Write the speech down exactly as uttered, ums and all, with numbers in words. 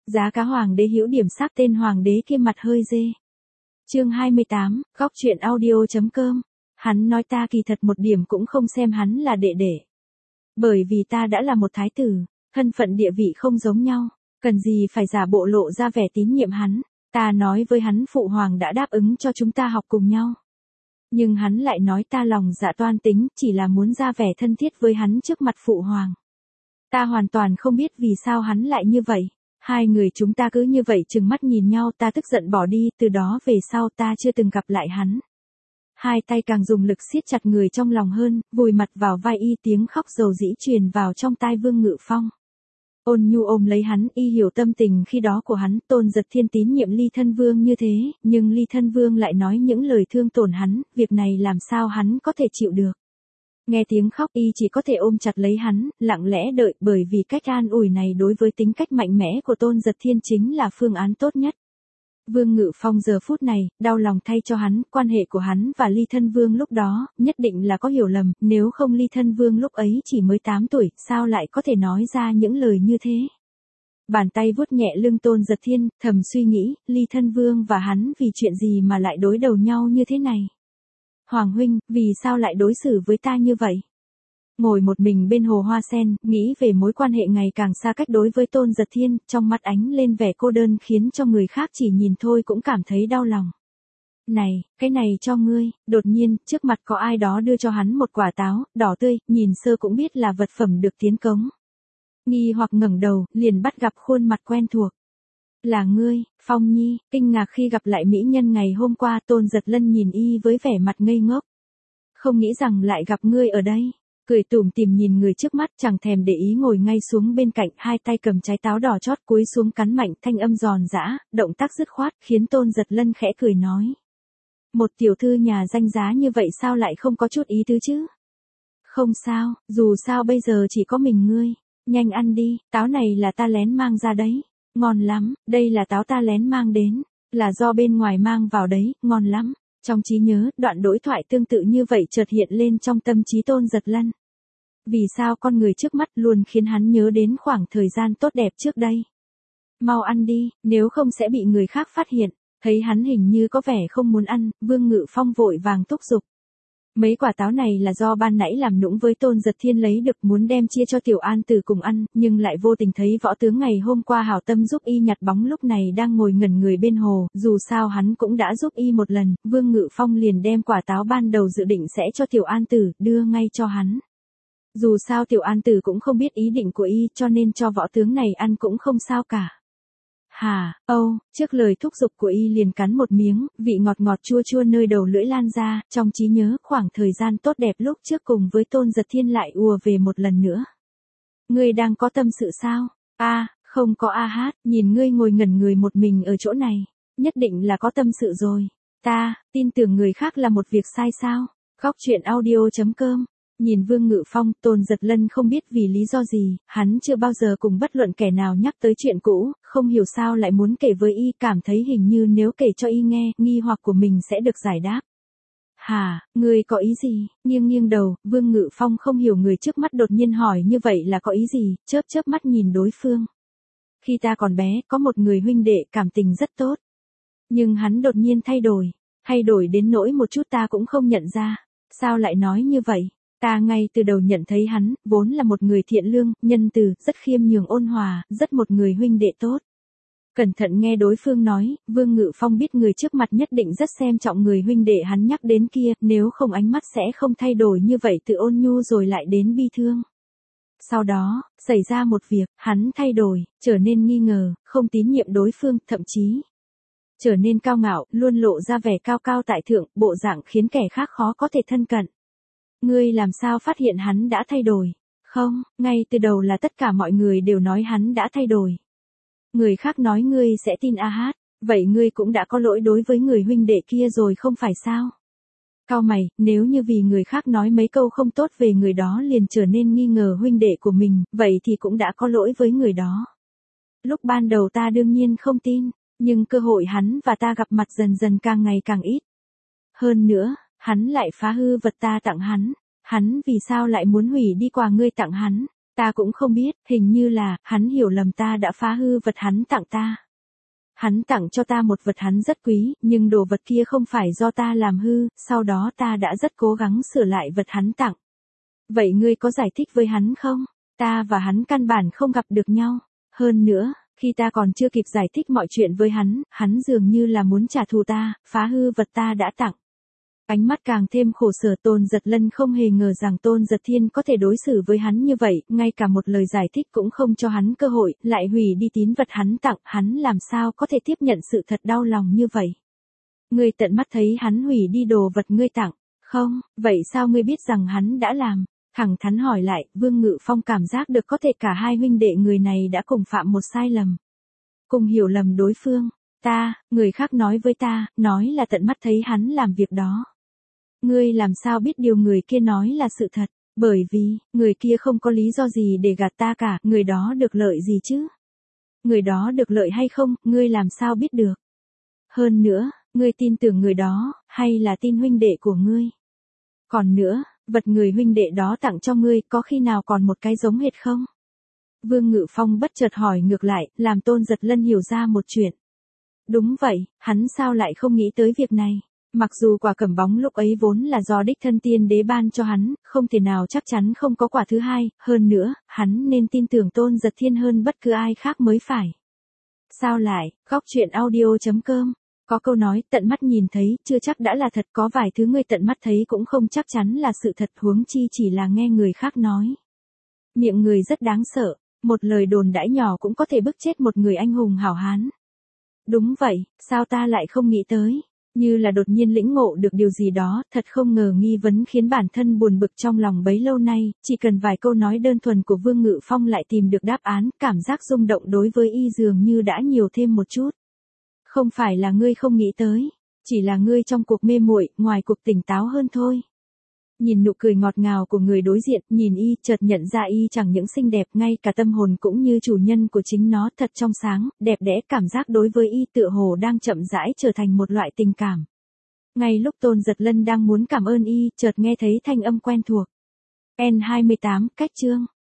Giá cá hoàng đế hữu điểm sắc tên hoàng đế kia mặt hơi dê. Chương hai mươi tám, góc truyện audio.com. Hắn nói ta kỳ thật một điểm cũng không xem hắn là đệ đệ. Bởi vì ta đã là một thái tử, thân phận địa vị không giống nhau, cần gì phải giả bộ lộ ra vẻ tín nhiệm hắn. Ta nói với hắn phụ hoàng đã đáp ứng cho chúng ta học cùng nhau. Nhưng hắn lại nói ta lòng dạ toan tính, chỉ là muốn ra vẻ thân thiết với hắn trước mặt phụ hoàng. Ta hoàn toàn không biết vì sao hắn lại như vậy. Hai người chúng ta cứ như vậy trừng mắt nhìn nhau, ta tức giận bỏ đi, từ đó về sau ta chưa từng gặp lại hắn. Hai tay càng dùng lực siết chặt người trong lòng hơn, vùi mặt vào vai y, tiếng khóc dầu dĩ truyền vào trong tai Vương Ngự Phong. Ôn Nhu ôm lấy hắn, y hiểu tâm tình khi đó của hắn. Tôn Giật Thiên tín nhiệm Ly Thân Vương như thế, nhưng Ly Thân Vương lại nói những lời thương tổn hắn, việc này làm sao hắn có thể chịu được. Nghe tiếng khóc y chỉ có thể ôm chặt lấy hắn, lặng lẽ đợi, bởi vì cách an ủi này đối với tính cách mạnh mẽ của Tôn Giật Thiên chính là phương án tốt nhất. Vương Ngự Phong giờ phút này, đau lòng thay cho hắn, quan hệ của hắn và Ly Thân Vương lúc đó, nhất định là có hiểu lầm, nếu không Ly Thân Vương lúc ấy chỉ mới tám tuổi, sao lại có thể nói ra những lời như thế. Bàn tay vuốt nhẹ lưng Tôn Giật Thiên, thầm suy nghĩ, Ly Thân Vương và hắn vì chuyện gì mà lại đối đầu nhau như thế này. Hoàng huynh, vì sao lại đối xử với ta như vậy? Ngồi một mình bên hồ hoa sen, nghĩ về mối quan hệ ngày càng xa cách đối với Tôn Giật Thiên, trong mắt ánh lên vẻ cô đơn khiến cho người khác chỉ nhìn thôi cũng cảm thấy đau lòng. Này, cái này cho ngươi. Đột nhiên, trước mặt có ai đó đưa cho hắn một quả táo, đỏ tươi, nhìn sơ cũng biết là vật phẩm được tiến cống. Nghi hoặc ngẩng đầu, liền bắt gặp khuôn mặt quen thuộc. Là ngươi, Phong Nhi. Kinh ngạc khi gặp lại mỹ nhân ngày hôm qua, Tôn Giật Lân nhìn y với vẻ mặt ngây ngốc. Không nghĩ rằng lại gặp ngươi ở đây. Cười tủm tỉm nhìn người trước mắt, chẳng thèm để ý ngồi ngay xuống bên cạnh, hai tay cầm trái táo đỏ chót cúi xuống cắn mạnh, thanh âm giòn giã, động tác dứt khoát, khiến Tôn Giật Lân khẽ cười nói. Một tiểu thư nhà danh giá như vậy sao lại không có chút ý tứ chứ? Không sao, dù sao bây giờ chỉ có mình ngươi. Nhanh ăn đi, táo này là ta lén mang ra đấy. Ngon lắm, đây là táo ta lén mang đến. Là do bên ngoài mang vào đấy, ngon lắm. Trong trí nhớ, đoạn đối thoại tương tự như vậy chợt hiện lên trong tâm trí Tôn Giật Lân. Vì sao con người trước mắt luôn khiến hắn nhớ đến khoảng thời gian tốt đẹp trước đây? Mau ăn đi, nếu không sẽ bị người khác phát hiện. Thấy hắn hình như có vẻ không muốn ăn, Vương Ngự Phong vội vàng thúc giục. Mấy quả táo này là do ban nãy làm nũng với Tôn Giật Thiên lấy được, muốn đem chia cho Tiểu An Tử cùng ăn, nhưng lại vô tình thấy võ tướng ngày hôm qua hảo tâm giúp y nhặt bóng lúc này đang ngồi ngẩn người bên hồ, dù sao hắn cũng đã giúp y một lần. Vương Ngự Phong liền đem quả táo ban đầu dự định sẽ cho Tiểu An Tử, đưa ngay cho hắn. Dù sao Tiểu An Tử cũng không biết ý định của y, cho nên cho võ tướng này ăn cũng không sao cả. Hà, âu, trước lời thúc giục của y liền cắn một miếng, vị ngọt ngọt chua chua nơi đầu lưỡi lan ra, trong trí nhớ khoảng thời gian tốt đẹp lúc trước cùng với Tôn Giật Thiên lại ùa về một lần nữa. Ngươi đang có tâm sự sao? A, à, không có a hát, nhìn ngươi ngồi ngẩn người một mình ở chỗ này, nhất định là có tâm sự rồi. Ta, tin tưởng người khác là một việc sai sao? Góc truyện audio.com. Nhìn Vương Ngự Phong, Tôn Giật Lân không biết vì lý do gì, hắn chưa bao giờ cùng bất luận kẻ nào nhắc tới chuyện cũ, không hiểu sao lại muốn kể với y, cảm thấy hình như nếu kể cho y nghe, nghi hoặc của mình sẽ được giải đáp. Hà, ngươi có ý gì? Nghiêng nghiêng đầu, Vương Ngự Phong không hiểu người trước mắt đột nhiên hỏi như vậy là có ý gì, chớp chớp mắt nhìn đối phương. Khi ta còn bé, có một người huynh đệ cảm tình rất tốt. Nhưng hắn đột nhiên thay đổi, thay đổi đến nỗi một chút ta cũng không nhận ra. Sao lại nói như vậy? Ta ngay từ đầu nhận thấy hắn, vốn là một người thiện lương, nhân từ, rất khiêm nhường ôn hòa, rất một người huynh đệ tốt. Cẩn thận nghe đối phương nói, Vương Ngự Phong biết người trước mặt nhất định rất xem trọng người huynh đệ hắn nhắc đến kia, nếu không ánh mắt sẽ không thay đổi như vậy từ ôn nhu rồi lại đến bi thương. Sau đó, xảy ra một việc, hắn thay đổi, trở nên nghi ngờ, không tín nhiệm đối phương, thậm chí trở nên cao ngạo, luôn lộ ra vẻ cao cao tại thượng, bộ dạng khiến kẻ khác khó có thể thân cận. Ngươi làm sao phát hiện hắn đã thay đổi? Không, ngay từ đầu là tất cả mọi người đều nói hắn đã thay đổi. Người khác nói ngươi sẽ tin a hát, vậy ngươi cũng đã có lỗi đối với người huynh đệ kia rồi không phải sao? Cau mày, nếu như vì người khác nói mấy câu không tốt về người đó liền trở nên nghi ngờ huynh đệ của mình, vậy thì cũng đã có lỗi với người đó. Lúc ban đầu ta đương nhiên không tin, nhưng cơ hội hắn và ta gặp mặt dần dần càng ngày càng ít. Hơn nữa, hắn lại phá hư vật ta tặng hắn. Hắn vì sao lại muốn hủy đi quà ngươi tặng hắn? Ta cũng không biết, hình như là, hắn hiểu lầm ta đã phá hư vật hắn tặng ta. Hắn tặng cho ta một vật hắn rất quý, nhưng đồ vật kia không phải do ta làm hư, sau đó ta đã rất cố gắng sửa lại vật hắn tặng. Vậy ngươi có giải thích với hắn không? Ta và hắn căn bản không gặp được nhau. Hơn nữa, khi ta còn chưa kịp giải thích mọi chuyện với hắn, hắn dường như là muốn trả thù ta, phá hư vật ta đã tặng. Ánh mắt càng thêm khổ sở. Tôn Giật Lân không hề ngờ rằng Tôn Giật Thiên có thể đối xử với hắn như vậy, ngay cả một lời giải thích cũng không cho hắn cơ hội, lại hủy đi tín vật hắn tặng, hắn làm sao có thể tiếp nhận sự thật đau lòng như vậy. Ngươi tận mắt thấy hắn hủy đi đồ vật ngươi tặng, không, vậy sao ngươi biết rằng hắn đã làm? Thẳng thắn hỏi lại, Vương Ngự Phong cảm giác được có thể cả hai huynh đệ người này đã cùng phạm một sai lầm. Cùng hiểu lầm đối phương. Ta, người khác nói với ta, nói là tận mắt thấy hắn làm việc đó. Ngươi làm sao biết điều người kia nói là sự thật, bởi vì, người kia không có lý do gì để gạt ta cả, người đó được lợi gì chứ? Người đó được lợi hay không, ngươi làm sao biết được? Hơn nữa, ngươi tin tưởng người đó, hay là tin huynh đệ của ngươi? Còn nữa, vật người huynh đệ đó tặng cho ngươi có khi nào còn một cái giống hệt không? Vương Ngự Phong bất chợt hỏi ngược lại, làm Tôn Giật Lân hiểu ra một chuyện. Đúng vậy, hắn sao lại không nghĩ tới việc này? Mặc dù quả cẩm bóng lúc ấy vốn là do đích thân tiên đế ban cho hắn, không thể nào chắc chắn không có quả thứ hai, hơn nữa, hắn nên tin tưởng Tôn Giật Thiên hơn bất cứ ai khác mới phải. Sao lại, góc truyện audio chấm com. Có câu nói, tận mắt nhìn thấy, chưa chắc đã là thật, có vài thứ người tận mắt thấy cũng không chắc chắn là sự thật, huống chi chỉ là nghe người khác nói. Miệng người rất đáng sợ, một lời đồn đãi nhỏ cũng có thể bức chết một người anh hùng hảo hán. Đúng vậy, sao ta lại không nghĩ tới? Như là đột nhiên lĩnh ngộ được điều gì đó, thật không ngờ nghi vấn khiến bản thân buồn bực trong lòng bấy lâu nay, chỉ cần vài câu nói đơn thuần của Vương Ngự Phong lại tìm được đáp án, cảm giác rung động đối với y dường như đã nhiều thêm một chút. Không phải là ngươi không nghĩ tới, chỉ là ngươi trong cuộc mê muội, ngoài cuộc tỉnh táo hơn thôi. Nhìn nụ cười ngọt ngào của người đối diện, nhìn y, chợt nhận ra y chẳng những xinh đẹp, ngay cả tâm hồn cũng như chủ nhân của chính nó, thật trong sáng, đẹp đẽ, cảm giác đối với y tựa hồ đang chậm rãi trở thành một loại tình cảm. Ngay lúc Tôn Giật Lân đang muốn cảm ơn y, chợt nghe thấy thanh âm quen thuộc. N hai mươi tám, cách chương.